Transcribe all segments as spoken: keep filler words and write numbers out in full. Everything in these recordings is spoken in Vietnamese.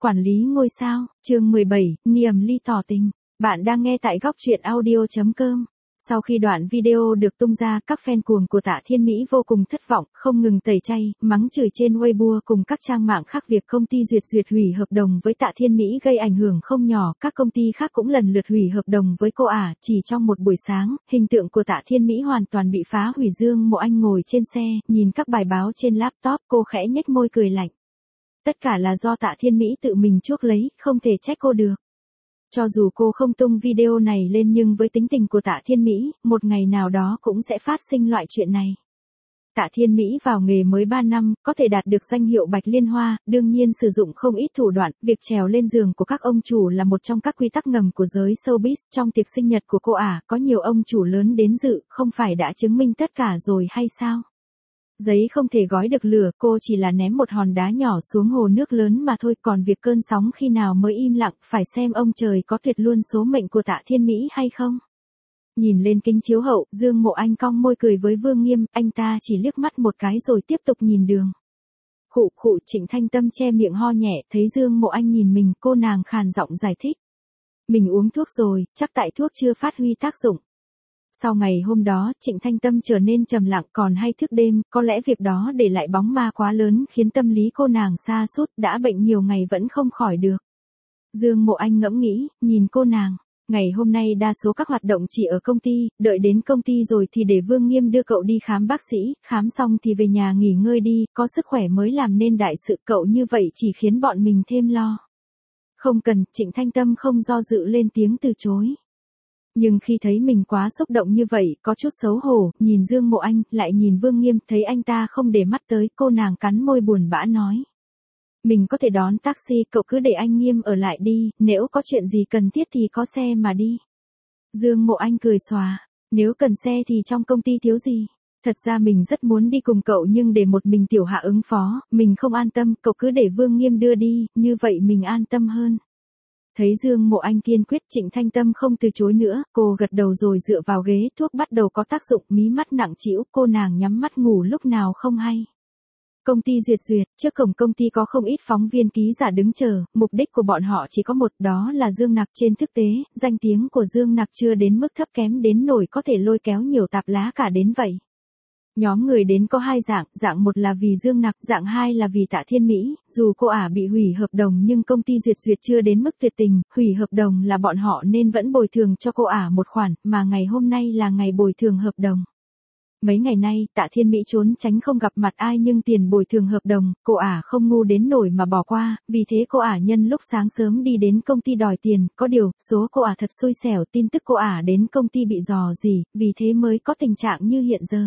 quản lý ngôi sao, chương mười bảy, Niềm ly tỏ tình. Bạn đang nghe tại góc truyện audio chấm com. Sau khi đoạn video được tung ra, các fan cuồng của Tạ Thiên Mỹ vô cùng thất vọng, không ngừng tẩy chay, mắng chửi trên Weibo cùng các trang mạng khác việc công ty duyệt duyệt hủy hợp đồng với Tạ Thiên Mỹ gây ảnh hưởng không nhỏ. Các công ty khác cũng lần lượt hủy hợp đồng với cô ả. Chỉ trong một buổi sáng, hình tượng của Tạ Thiên Mỹ hoàn toàn bị phá hủy. Dương Mộ Anh ngồi trên xe, nhìn các bài báo trên laptop, cô khẽ nhếch môi cười lạnh. Tất cả là do Tạ Thiên Mỹ tự mình chuốc lấy, không thể trách cô được. Cho dù cô không tung video này lên nhưng với tính tình của Tạ Thiên Mỹ, một ngày nào đó cũng sẽ phát sinh loại chuyện này. Tạ Thiên Mỹ vào nghề mới ba năm, có thể đạt được danh hiệu Bạch Liên Hoa, đương nhiên sử dụng không ít thủ đoạn. Việc trèo lên giường của các ông chủ là một trong các quy tắc ngầm của giới showbiz. Trong tiệc sinh nhật của cô ả, có nhiều ông chủ lớn đến dự, không phải đã chứng minh tất cả rồi hay sao? Giấy không thể gói được lửa, cô chỉ là ném một hòn đá nhỏ xuống hồ nước lớn mà thôi, còn việc cơn sóng khi nào mới im lặng, phải xem ông trời có tuyệt luôn số mệnh của Tạ Thiên Mỹ hay không. Nhìn lên kính chiếu hậu, Dương Mộ Anh cong môi cười với Vương Nghiêm, anh ta chỉ liếc mắt một cái rồi tiếp tục nhìn đường. Khụ khụ, Trịnh Thanh Tâm che miệng ho nhẹ, thấy Dương Mộ Anh nhìn mình, cô nàng khàn giọng giải thích. Mình uống thuốc rồi, chắc tại thuốc chưa phát huy tác dụng. Sau ngày hôm đó, Trịnh Thanh Tâm trở nên trầm lặng, còn hay thức đêm, có lẽ việc đó để lại bóng ma quá lớn khiến tâm lý cô nàng sa sút, đã bệnh nhiều ngày vẫn không khỏi được. Dương Mộ Anh ngẫm nghĩ, nhìn cô nàng, ngày hôm nay đa số các hoạt động chỉ ở công ty, đợi đến công ty rồi thì để Vương Nghiêm đưa cậu đi khám bác sĩ, khám xong thì về nhà nghỉ ngơi đi, có sức khỏe mới làm nên đại sự, cậu như vậy chỉ khiến bọn mình thêm lo. Không cần, Trịnh Thanh Tâm không do dự lên tiếng từ chối. Nhưng khi thấy mình quá xúc động như vậy, có chút xấu hổ, nhìn Dương Mộ Anh, lại nhìn Vương Nghiêm, thấy anh ta không để mắt tới, cô nàng cắn môi buồn bã nói. Mình có thể đón taxi, cậu cứ để anh Nghiêm ở lại đi, nếu có chuyện gì cần thiết thì có xe mà đi. Dương Mộ Anh cười xòa, nếu cần xe thì trong công ty thiếu gì. Thật ra mình rất muốn đi cùng cậu nhưng để một mình Tiểu Hạ ứng phó, mình không an tâm, cậu cứ để Vương Nghiêm đưa đi, như vậy mình an tâm hơn. Thấy Dương Mộ Anh kiên quyết, Trịnh Thanh Tâm không từ chối nữa, cô gật đầu rồi dựa vào ghế, thuốc bắt đầu có tác dụng, mí mắt nặng trĩu, cô nàng nhắm mắt ngủ lúc nào không hay. Công ty duyệt duyệt, trước cổng công ty có không ít phóng viên ký giả đứng chờ, mục đích của bọn họ chỉ có một, đó là Dương Nặc. Trên thực tế, danh tiếng của Dương Nặc chưa đến mức thấp kém đến nổi có thể lôi kéo nhiều tạp lá cả đến vậy. Nhóm người đến có hai dạng, dạng một là vì Dương Nặc, dạng hai là vì Tạ Thiên Mỹ. Dù cô ả bị hủy hợp đồng nhưng công ty duyệt duyệt chưa đến mức tuyệt tình, hủy hợp đồng là bọn họ nên vẫn bồi thường cho cô ả một khoản, mà ngày hôm nay là ngày bồi thường hợp đồng. Mấy ngày nay, Tạ Thiên Mỹ trốn tránh không gặp mặt ai nhưng tiền bồi thường hợp đồng, cô ả không ngu đến nổi mà bỏ qua, vì thế cô ả nhân lúc sáng sớm đi đến công ty đòi tiền, có điều, số cô ả thật xui xẻo, tin tức cô ả đến công ty bị dò dỉ, vì thế mới có tình trạng như hiện giờ.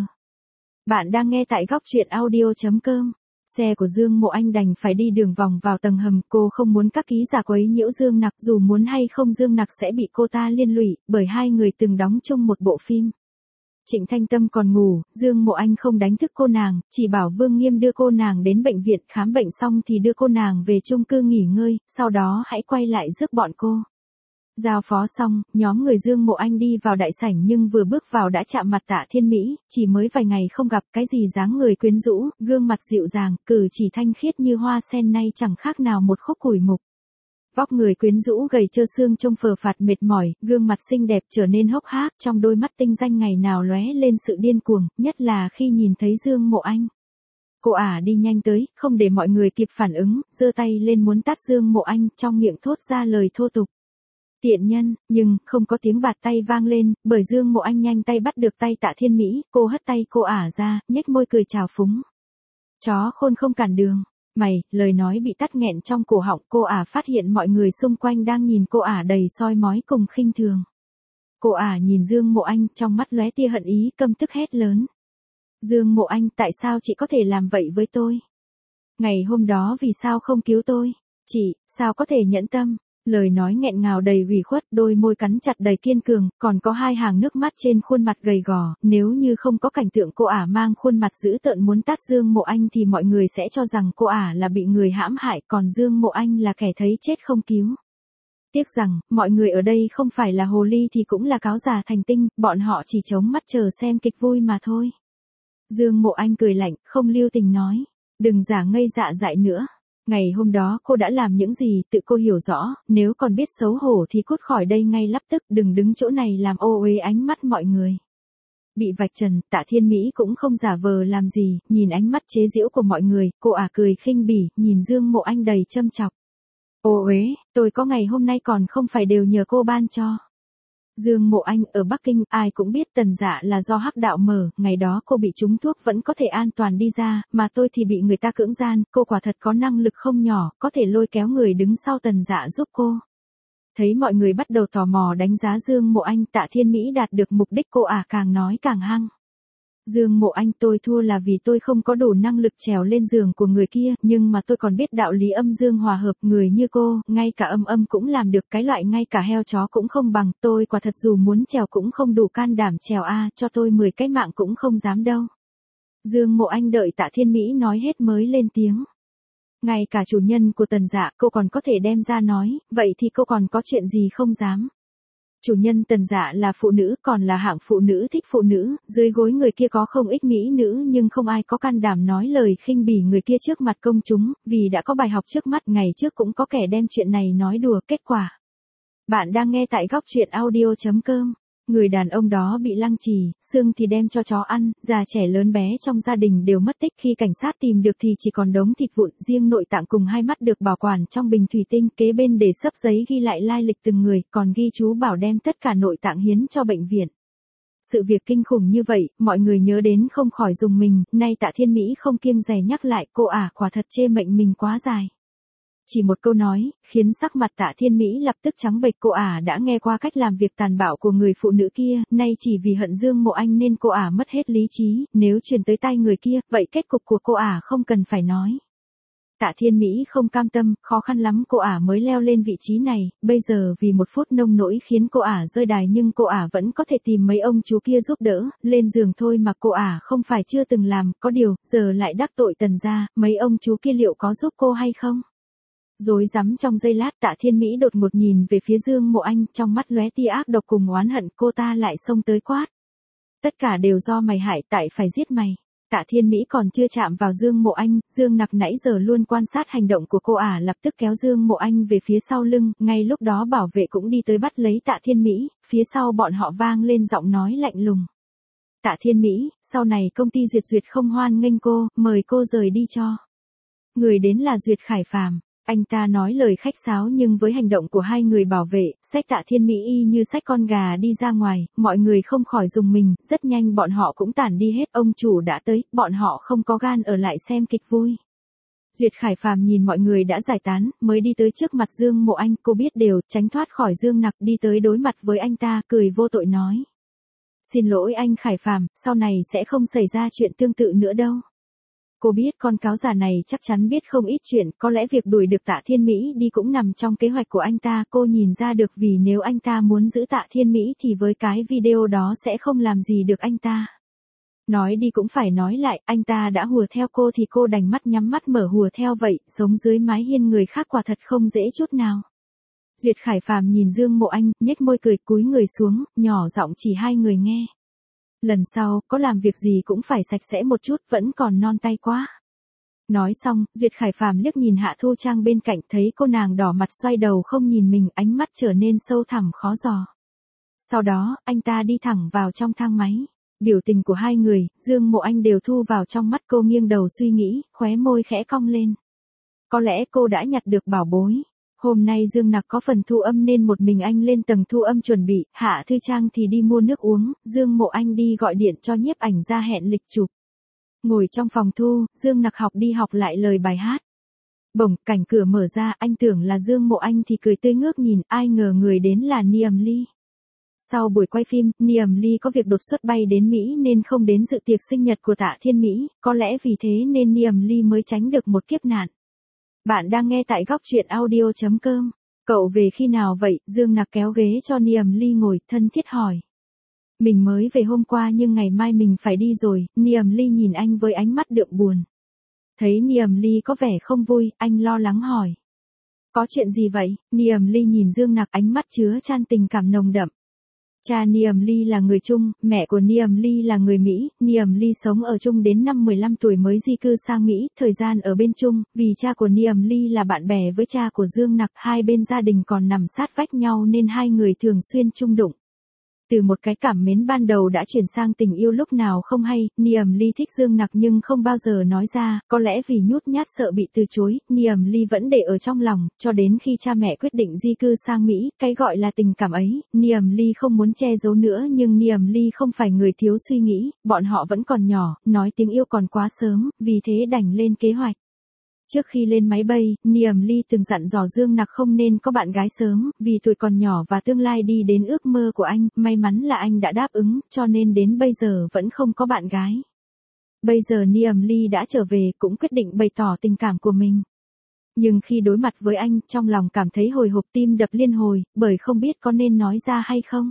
Bạn đang nghe tại góc truyện audio chấm com. Xe của Dương Mộ Anh đành phải đi đường vòng vào tầng hầm, cô không muốn các ký giả quấy nhiễu Dương Nặc, dù muốn hay không Dương Nặc sẽ bị cô ta liên lụy, bởi hai người từng đóng chung một bộ phim. Trịnh Thanh Tâm còn ngủ, Dương Mộ Anh không đánh thức cô nàng, chỉ bảo Vương Nghiêm đưa cô nàng đến bệnh viện, khám bệnh xong thì đưa cô nàng về chung cư nghỉ ngơi, sau đó hãy quay lại rước bọn cô. Giao phó xong, nhóm người Dương Mộ Anh đi vào đại sảnh nhưng vừa bước vào đã chạm mặt Tạ Thiên Mỹ, chỉ mới vài ngày không gặp, cái gì dáng người quyến rũ, gương mặt dịu dàng, cử chỉ thanh khiết như hoa sen nay chẳng khác nào một khúc củi mục. Vóc người quyến rũ gầy trơ xương trông phờ phạt mệt mỏi, gương mặt xinh đẹp trở nên hốc hác, trong đôi mắt tinh danh ngày nào lóe lên sự điên cuồng, nhất là khi nhìn thấy Dương Mộ Anh. Cô ả đi nhanh tới, không để mọi người kịp phản ứng, giơ tay lên muốn tát Dương Mộ Anh, trong miệng thốt ra lời thô tục. Tiện nhân, nhưng không có tiếng bạt tay vang lên, bởi Dương Mộ Anh nhanh tay bắt được tay Tạ Thiên Mỹ, cô hất tay cô ả ra, nhếch môi cười chào phúng. Chó khôn không cản đường. Mày, lời nói bị tắc nghẹn trong cổ họng, cô ả phát hiện mọi người xung quanh đang nhìn cô ả đầy soi mói cùng khinh thường. Cô ả nhìn Dương Mộ Anh, trong mắt lóe tia hận ý, căm tức hét lớn. Dương Mộ Anh, tại sao chị có thể làm vậy với tôi? Ngày hôm đó vì sao không cứu tôi? Chị, sao có thể nhẫn tâm? Lời nói nghẹn ngào đầy ủy khuất, đôi môi cắn chặt đầy kiên cường, còn có hai hàng nước mắt trên khuôn mặt gầy gò, nếu như không có cảnh tượng cô ả mang khuôn mặt dữ tợn muốn tát Dương Mộ Anh thì mọi người sẽ cho rằng cô ả là bị người hãm hại, còn Dương Mộ Anh là kẻ thấy chết không cứu. Tiếc rằng, mọi người ở đây không phải là hồ ly thì cũng là cáo già thành tinh, bọn họ chỉ chống mắt chờ xem kịch vui mà thôi. Dương Mộ Anh cười lạnh, không lưu tình nói, đừng giả ngây dạ dại nữa. Ngày hôm đó cô đã làm những gì tự cô hiểu rõ, nếu còn biết xấu hổ thì cút khỏi đây ngay lập tức, đừng đứng chỗ này làm ô uế ánh mắt mọi người. Bị vạch trần, Tạ Thiên Mỹ cũng không giả vờ làm gì, nhìn ánh mắt chế giễu của mọi người, cô ả cười khinh bỉ, nhìn Dương Mộ Anh đầy châm chọc. Ô uế, tôi có ngày hôm nay còn không phải đều nhờ cô ban cho. Dương Mộ Anh, ở Bắc Kinh, ai cũng biết Tần Dạ là do hắc đạo mở, ngày đó cô bị trúng thuốc vẫn có thể an toàn đi ra, mà tôi thì bị người ta cưỡng gian, cô quả thật có năng lực không nhỏ, có thể lôi kéo người đứng sau Tần Dạ giúp cô. Thấy mọi người bắt đầu tò mò đánh giá Dương Mộ Anh, Tạ Thiên Mỹ đạt được mục đích, cô ả càng nói càng hăng. Dương Mộ Anh, tôi thua là vì tôi không có đủ năng lực trèo lên giường của người kia, nhưng mà tôi còn biết đạo lý âm dương hòa hợp, người như cô, ngay cả âm âm cũng làm được, cái loại ngay cả heo chó cũng không bằng, tôi quả thật dù muốn trèo cũng không đủ can đảm trèo a, cho tôi mười cái mạng cũng không dám đâu. Dương Mộ Anh đợi Tạ Thiên Mỹ nói hết mới lên tiếng. Ngay cả chủ nhân của Tần Dạ cô còn có thể đem ra nói, vậy thì cô còn có chuyện gì không dám. Chủ nhân Tần Dạ là phụ nữ, còn là hạng phụ nữ thích phụ nữ, dưới gối người kia có không ít mỹ nữ nhưng không ai có can đảm nói lời khinh bỉ người kia trước mặt công chúng, vì đã có bài học trước mắt, ngày trước cũng có kẻ đem chuyện này nói đùa, kết quả. Bạn đang nghe tại góc truyện audio chấm com. Người đàn ông đó bị lăng trì, xương thì đem cho chó ăn, già trẻ lớn bé trong gia đình đều mất tích, khi cảnh sát tìm được thì chỉ còn đống thịt vụn, riêng nội tạng cùng hai mắt được bảo quản trong bình thủy tinh, kế bên để xấp giấy ghi lại lai lịch từng người, còn ghi chú bảo đem tất cả nội tạng hiến cho bệnh viện. Sự việc kinh khủng như vậy, mọi người nhớ đến không khỏi rùng mình, nay Tạ Thiên Mỹ không kiêng dè nhắc lại, cô ả quả thật chê mệnh mình quá dài. Chỉ một câu nói, khiến sắc mặt Tạ Thiên Mỹ lập tức trắng bệch, cô ả đã nghe qua cách làm việc tàn bạo của người phụ nữ kia, nay chỉ vì hận Dương Mộ Anh nên cô ả mất hết lý trí, nếu truyền tới tay người kia, vậy kết cục của cô ả không cần phải nói. Tạ Thiên Mỹ không cam tâm, khó khăn lắm cô ả mới leo lên vị trí này, bây giờ vì một phút nông nỗi khiến cô ả rơi đài nhưng cô ả vẫn có thể tìm mấy ông chú kia giúp đỡ, lên giường thôi mà cô ả không phải chưa từng làm, có điều, giờ lại đắc tội Tần gia, mấy ông chú kia liệu có giúp cô hay không? Rối rắm trong giây lát, Tạ Thiên Mỹ đột ngột nhìn về phía Dương Mộ Anh, trong mắt lóe tia ác độc cùng oán hận, cô ta lại xông tới quát. Tất cả đều do mày hại, tại phải giết mày. Tạ Thiên Mỹ còn chưa chạm vào Dương Mộ Anh, Dương Nặc nãy giờ luôn quan sát hành động của cô ả lập tức kéo Dương Mộ Anh về phía sau lưng, ngay lúc đó bảo vệ cũng đi tới bắt lấy Tạ Thiên Mỹ, phía sau bọn họ vang lên giọng nói lạnh lùng. Tạ Thiên Mỹ, sau này công ty Duyệt Duyệt không hoan nghênh cô, mời cô rời đi cho. Người đến là Duyệt Khải Phàm. Anh ta nói lời khách sáo nhưng với hành động của hai người bảo vệ, xách Tạ Thiên Mỹ y như xách con gà đi ra ngoài, mọi người không khỏi rùng mình, rất nhanh bọn họ cũng tản đi hết, ông chủ đã tới, bọn họ không có gan ở lại xem kịch vui. Duyệt Khải Phàm nhìn mọi người đã giải tán, mới đi tới trước mặt Dương Mộ Anh, cô biết đều, tránh thoát khỏi Dương Nặc, đi tới đối mặt với anh ta, cười vô tội nói. Xin lỗi anh Khải Phàm, sau này sẽ không xảy ra chuyện tương tự nữa đâu. Cô biết con cáo già này chắc chắn biết không ít chuyện, có lẽ việc đuổi được Tạ Thiên Mỹ đi cũng nằm trong kế hoạch của anh ta, cô nhìn ra được vì nếu anh ta muốn giữ Tạ Thiên Mỹ thì với cái video đó sẽ không làm gì được anh ta. Nói đi cũng phải nói lại, anh ta đã hùa theo cô thì cô đành mắt nhắm mắt mở hùa theo vậy, sống dưới mái hiên người khác quả thật không dễ chút nào. Duyệt Khải Phàm nhìn Dương Mộ Anh, nhếch môi cười cúi người xuống, nhỏ giọng chỉ hai người nghe. Lần sau, có làm việc gì cũng phải sạch sẽ một chút, vẫn còn non tay quá. Nói xong, Duyệt Khải Phàm liếc nhìn Hạ Thu Trang bên cạnh, thấy cô nàng đỏ mặt xoay đầu không nhìn mình, ánh mắt trở nên sâu thẳm khó dò. Sau đó, anh ta đi thẳng vào trong thang máy. Biểu tình của hai người, Dương Mộ Anh đều thu vào trong mắt, cô nghiêng đầu suy nghĩ, khóe môi khẽ cong lên. Có lẽ cô đã nhặt được bảo bối. Hôm nay Dương Nặc có phần thu âm nên một mình anh lên tầng thu âm chuẩn bị, Hạ Thư Trang thì đi mua nước uống, Dương Mộ Anh đi gọi điện cho nhiếp ảnh ra hẹn lịch chụp. Ngồi trong phòng thu, Dương Nặc học đi học lại lời bài hát. Bỗng, cảnh cửa mở ra, anh tưởng là Dương Mộ Anh thì cười tươi ngước nhìn, ai ngờ người đến là Niệm Ly. Sau buổi quay phim, Niệm Ly có việc đột xuất bay đến Mỹ nên không đến dự tiệc sinh nhật của Tạ Thiên Mỹ, có lẽ vì thế nên Niệm Ly mới tránh được một kiếp nạn. Bạn đang nghe tại góc truyện audio chấm com. Cậu về khi nào vậy? Dương Nặc kéo ghế cho Niệm Ly ngồi, thân thiết hỏi. Mình mới về hôm qua nhưng ngày mai mình phải đi rồi. Niệm Ly nhìn anh với ánh mắt đượm buồn. Thấy Niệm Ly có vẻ không vui, anh lo lắng hỏi. Có chuyện gì vậy? Niệm Ly nhìn Dương Nặc, ánh mắt chứa chan tình cảm nồng đậm. Cha Niệm Ly là người Trung, mẹ của Niệm Ly là người Mỹ, Niệm Ly sống ở Trung đến năm mười lăm tuổi mới di cư sang Mỹ, thời gian ở bên Trung, vì cha của Niệm Ly là bạn bè với cha của Dương Nặc, hai bên gia đình còn nằm sát vách nhau nên hai người thường xuyên chung đụng. Từ một cái cảm mến ban đầu đã chuyển sang tình yêu lúc nào không hay, Niệm Ly thích Dương Nặc nhưng không bao giờ nói ra, có lẽ vì nhút nhát sợ bị từ chối, Niệm Ly vẫn để ở trong lòng, cho đến khi cha mẹ quyết định di cư sang Mỹ, cái gọi là tình cảm ấy, Niệm Ly không muốn che giấu nữa nhưng Niệm Ly không phải người thiếu suy nghĩ, bọn họ vẫn còn nhỏ, nói tiếng yêu còn quá sớm, vì thế đành lên kế hoạch. Trước khi lên máy bay, Niệm Ly từng dặn dò Dương Nặc không nên có bạn gái sớm, vì tuổi còn nhỏ và tương lai đi đến ước mơ của anh, may mắn là anh đã đáp ứng, cho nên đến bây giờ vẫn không có bạn gái. Bây giờ Niệm Ly đã trở về, cũng quyết định bày tỏ tình cảm của mình. Nhưng khi đối mặt với anh, trong lòng cảm thấy hồi hộp tim đập liên hồi, bởi không biết có nên nói ra hay không.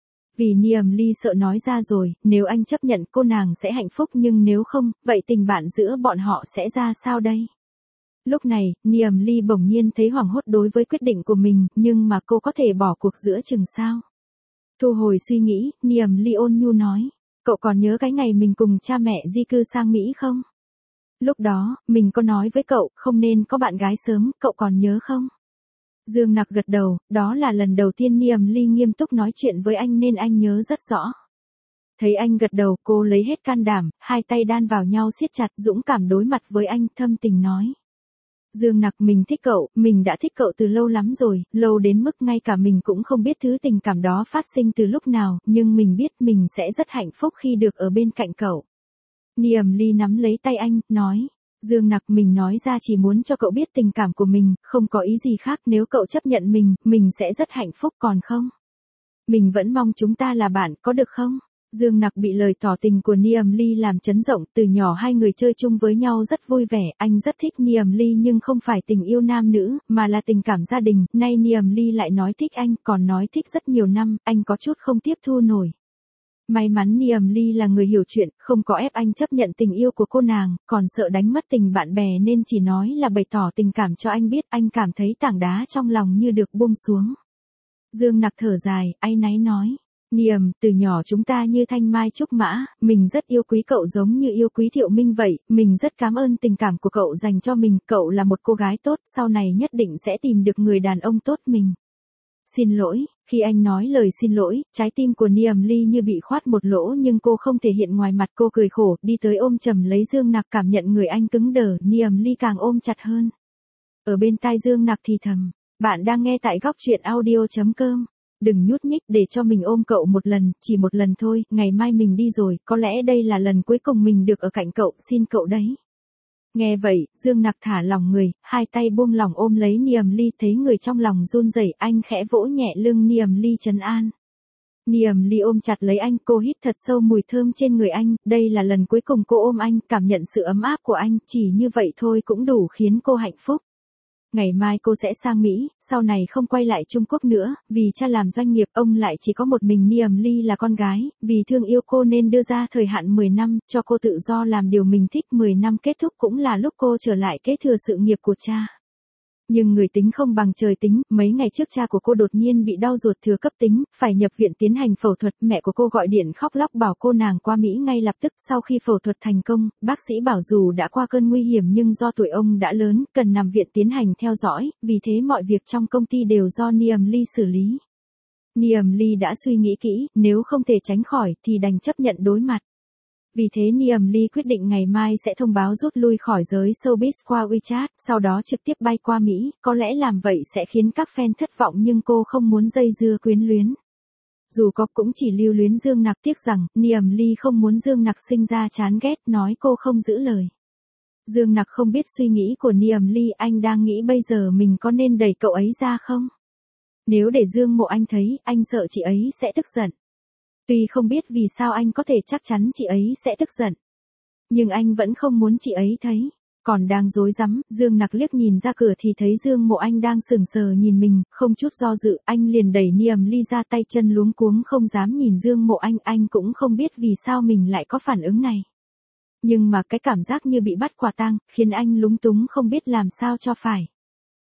Vì Niệm Ly sợ nói ra rồi, nếu anh chấp nhận cô nàng sẽ hạnh phúc nhưng nếu không, vậy tình bạn giữa bọn họ sẽ ra sao đây? Lúc này, Niệm Ly bỗng nhiên thấy hoảng hốt đối với quyết định của mình, nhưng mà cô có thể bỏ cuộc giữa chừng sao? Thu hồi suy nghĩ, Niệm Ly ôn nhu nói, cậu còn nhớ cái ngày mình cùng cha mẹ di cư sang Mỹ không? Lúc đó, mình có nói với cậu, không nên có bạn gái sớm, cậu còn nhớ không? Dương Nặc gật đầu, đó là lần đầu tiên Niệm Ly nghiêm túc nói chuyện với anh nên anh nhớ rất rõ. Thấy anh gật đầu, cô lấy hết can đảm, hai tay đan vào nhau siết chặt, dũng cảm đối mặt với anh, thâm tình nói. Dương Nặc, mình thích cậu, mình đã thích cậu từ lâu lắm rồi, lâu đến mức ngay cả mình cũng không biết thứ tình cảm đó phát sinh từ lúc nào, nhưng mình biết mình sẽ rất hạnh phúc khi được ở bên cạnh cậu. Niệm Ly nắm lấy tay anh, nói, Dương Nặc, mình nói ra chỉ muốn cho cậu biết tình cảm của mình, không có ý gì khác, nếu cậu chấp nhận mình, mình sẽ rất hạnh phúc còn không? Mình vẫn mong chúng ta là bạn, có được không? Dương Nặc bị lời tỏ tình của Niệm Ly làm chấn động, từ nhỏ hai người chơi chung với nhau rất vui vẻ, anh rất thích Niệm Ly nhưng không phải tình yêu nam nữ, mà là tình cảm gia đình, nay Niệm Ly lại nói thích anh, còn nói thích rất nhiều năm, anh có chút không tiếp thu nổi. May mắn Niệm Ly là người hiểu chuyện, không có ép anh chấp nhận tình yêu của cô nàng, còn sợ đánh mất tình bạn bè nên chỉ nói là bày tỏ tình cảm cho anh biết, anh cảm thấy tảng đá trong lòng như được buông xuống. Dương Nặc thở dài, áy náy nói. Niệm, từ nhỏ chúng ta như thanh mai trúc mã, mình rất yêu quý cậu giống như yêu quý Thiệu Minh vậy, mình rất cảm ơn tình cảm của cậu dành cho mình, cậu là một cô gái tốt, sau này nhất định sẽ tìm được người đàn ông tốt mình. Xin lỗi, khi anh nói lời xin lỗi, trái tim của Niệm Ly như bị khoát một lỗ nhưng cô không thể hiện ngoài mặt, cô cười khổ, đi tới ôm chầm lấy Dương Nặc, cảm nhận người anh cứng đờ, Niệm Ly càng ôm chặt hơn. Ở bên tai Dương Nặc thì thầm, bạn đang nghe tại góc truyện audio chấm com. Đừng nhút nhích, để cho mình ôm cậu một lần, chỉ một lần thôi, ngày mai mình đi rồi, có lẽ đây là lần cuối cùng mình được ở cạnh cậu, xin cậu đấy. Nghe vậy, Dương Nặc thả lòng người, hai tay buông lỏng ôm lấy Niệm Ly, thấy người trong lòng run rẩy, anh khẽ vỗ nhẹ lưng Niệm Ly trấn an. Niệm Ly ôm chặt lấy anh, cô hít thật sâu mùi thơm trên người anh, đây là lần cuối cùng cô ôm anh, cảm nhận sự ấm áp của anh, chỉ như vậy thôi cũng đủ khiến cô hạnh phúc. Ngày mai cô sẽ sang Mỹ, sau này không quay lại Trung Quốc nữa, vì cha làm doanh nghiệp, ông lại chỉ có một mình Niệm Ly là con gái, vì thương yêu cô nên đưa ra thời hạn mười năm, cho cô tự do làm điều mình thích, mười năm kết thúc cũng là lúc cô trở lại kế thừa sự nghiệp của cha. Nhưng người tính không bằng trời tính, mấy ngày trước cha của cô đột nhiên bị đau ruột thừa cấp tính, phải nhập viện tiến hành phẫu thuật, mẹ của cô gọi điện khóc lóc bảo cô nàng qua Mỹ ngay lập tức, sau khi phẫu thuật thành công, bác sĩ bảo dù đã qua cơn nguy hiểm nhưng do tuổi ông đã lớn, cần nằm viện tiến hành theo dõi, vì thế mọi việc trong công ty đều do Niệm Ly xử lý. Niệm Ly đã suy nghĩ kỹ, nếu không thể tránh khỏi thì đành chấp nhận đối mặt. Vì thế Niệm Ly quyết định ngày mai sẽ thông báo rút lui khỏi giới showbiz qua WeChat, sau đó trực tiếp bay qua Mỹ, có lẽ làm vậy sẽ khiến các fan thất vọng nhưng cô không muốn dây dưa quyến luyến. Dù có cũng chỉ lưu luyến Dương Nặc, tiếc rằng, Niệm Ly không muốn Dương Nặc sinh ra chán ghét, nói cô không giữ lời. Dương Nặc không biết suy nghĩ của Niệm Ly, anh đang nghĩ bây giờ mình có nên đẩy cậu ấy ra không? Nếu để Dương Mộ Anh thấy, anh sợ chị ấy sẽ tức giận. Tuy không biết vì sao anh có thể chắc chắn chị ấy sẽ tức giận. Nhưng anh vẫn không muốn chị ấy thấy. Còn đang rối rắm, Dương Nặc liếc nhìn ra cửa thì thấy Dương Mộ Anh đang sững sờ nhìn mình, không chút do dự, anh liền đẩy Niệm Ly ra, tay chân luống cuống không dám nhìn Dương Mộ Anh, anh cũng không biết vì sao mình lại có phản ứng này. Nhưng mà cái cảm giác như bị bắt quả tang, khiến anh lúng túng không biết làm sao cho phải.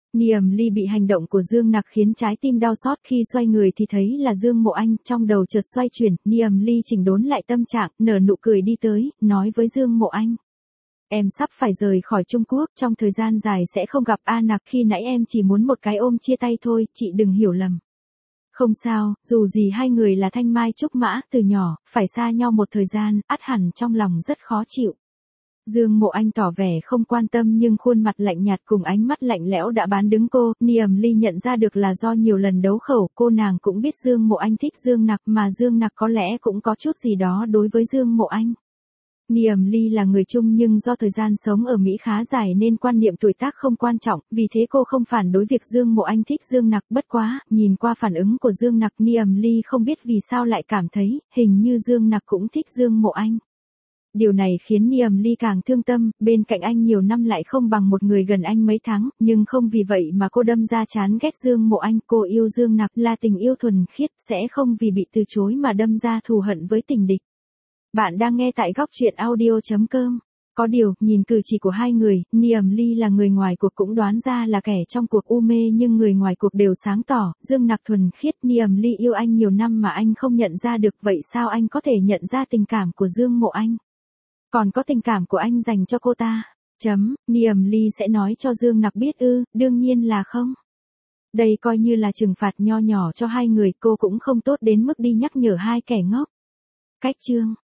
Niệm Ly bị hành động của Dương Nặc khiến trái tim đau xót, khi xoay người thì thấy là Dương Mộ Anh, trong đầu chợt xoay chuyển, Niệm Ly chỉnh đốn lại tâm trạng, nở nụ cười đi tới, nói với Dương Mộ Anh. Em sắp phải rời khỏi Trung Quốc, trong thời gian dài sẽ không gặp A Nặc, khi nãy em chỉ muốn một cái ôm chia tay thôi, chị đừng hiểu lầm. Không sao, dù gì hai người là thanh mai trúc mã, từ nhỏ, phải xa nhau một thời gian, ắt hẳn trong lòng rất khó chịu. Dương Mộ Anh tỏ vẻ không quan tâm nhưng khuôn mặt lạnh nhạt cùng ánh mắt lạnh lẽo đã bán đứng cô, Niệm Ly nhận ra được là do nhiều lần đấu khẩu, cô nàng cũng biết Dương Mộ Anh thích Dương Nặc mà Dương Nặc có lẽ cũng có chút gì đó đối với Dương Mộ Anh. Niệm Ly là người Trung nhưng do thời gian sống ở Mỹ khá dài nên quan niệm tuổi tác không quan trọng, vì thế cô không phản đối việc Dương Mộ Anh thích Dương Nặc, bất quá, nhìn qua phản ứng của Dương Nặc, Niệm Ly không biết vì sao lại cảm thấy, hình như Dương Nặc cũng thích Dương Mộ Anh. Điều này khiến Niệm Ly càng thương tâm, bên cạnh anh nhiều năm lại không bằng một người gần anh mấy tháng, nhưng không vì vậy mà cô đâm ra chán ghét Dương Mộ Anh, cô yêu Dương Nặc là tình yêu thuần khiết, sẽ không vì bị từ chối mà đâm ra thù hận với tình địch. Bạn đang nghe tại góc truyện audio chấm com. Có điều, nhìn cử chỉ của hai người, Niệm Ly là người ngoài cuộc cũng đoán ra là kẻ trong cuộc u mê nhưng người ngoài cuộc đều sáng tỏ, Dương Nặc thuần khiết, Niệm Ly yêu anh nhiều năm mà anh không nhận ra được, vậy sao anh có thể nhận ra tình cảm của Dương Mộ Anh? Còn có tình cảm của anh dành cho cô ta? Chấm, Niệm Ly sẽ nói cho Dương Nặc biết ư, đương nhiên là không. Đây coi như là trừng phạt nho nhỏ cho hai người, cô cũng không tốt đến mức đi nhắc nhở hai kẻ ngốc. Cách chương